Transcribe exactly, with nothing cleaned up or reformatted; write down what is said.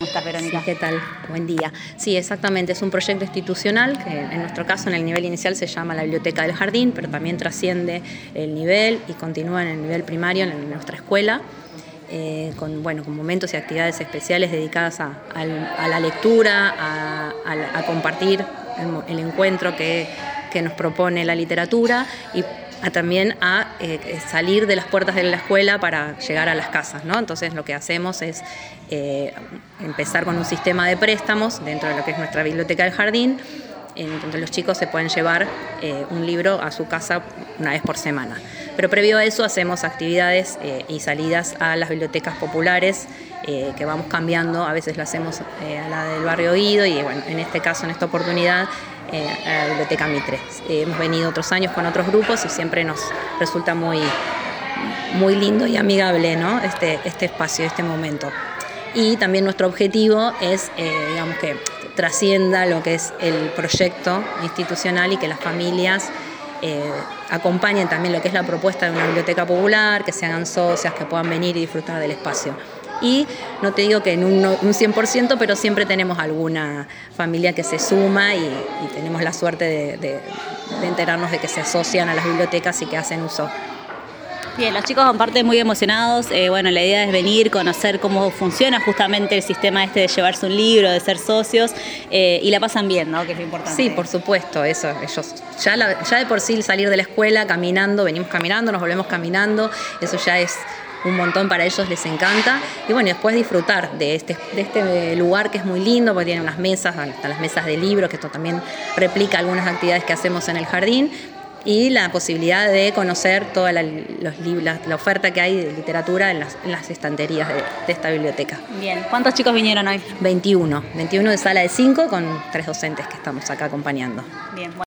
estás, Verónica? Sí, ¿qué tal? Buen día. Sí, exactamente, es un proyecto institucional que en nuestro caso en el nivel inicial se llama la Biblioteca del Jardín, pero también trasciende el nivel y continúa en el nivel primario en nuestra escuela. Eh, con, bueno, con momentos y actividades especiales dedicadas a, a, a la lectura, a, a, a compartir el, el encuentro que, que nos propone la literatura y a, también a eh, salir de las puertas de la escuela para llegar a las casas, ¿no? Entonces lo que hacemos es eh, empezar con un sistema de préstamos dentro de lo que es nuestra Biblioteca del Jardín, en donde los chicos se pueden llevar eh, un libro a su casa una vez por semana. Pero previo a eso hacemos actividades eh, y salidas a las bibliotecas populares eh, que vamos cambiando. A veces lo hacemos eh, a la del barrio Guido y bueno, en este caso, en esta oportunidad, eh, a la Biblioteca Mitre. Eh, hemos venido otros años con otros grupos y siempre nos resulta muy, muy lindo y amigable, ¿no? este, este espacio, este momento. Y también nuestro objetivo es, eh, digamos que trascienda lo que es el proyecto institucional y que las familias eh, acompañen también lo que es la propuesta de una biblioteca popular, que se hagan socias, que puedan venir y disfrutar del espacio. Y no te digo que en un, un cien por ciento, pero siempre tenemos alguna familia que se suma y, y tenemos la suerte de, de, de enterarnos de que se asocian a las bibliotecas y que hacen uso. Bien, los chicos aparte muy emocionados, eh, bueno, la idea es venir, conocer cómo funciona justamente el sistema este de llevarse un libro, de ser socios, eh, y la pasan bien, ¿no? Que es lo importante. Sí, por supuesto, eso, ellos, ya, la, ya de por sí salir de la escuela caminando, venimos caminando, nos volvemos caminando, eso ya es un montón para ellos, les encanta, y bueno, después disfrutar de este, de este lugar que es muy lindo, porque tiene unas mesas, hasta las mesas de libros, que esto también replica algunas actividades que hacemos en el jardín, y la posibilidad de conocer toda la, los, la, la oferta que hay de literatura en las, en las estanterías de, de esta biblioteca. Bien, ¿cuántos chicos vinieron hoy? veintiuno, veintiuno de sala de cinco con tres docentes que estamos acá acompañando. Bien.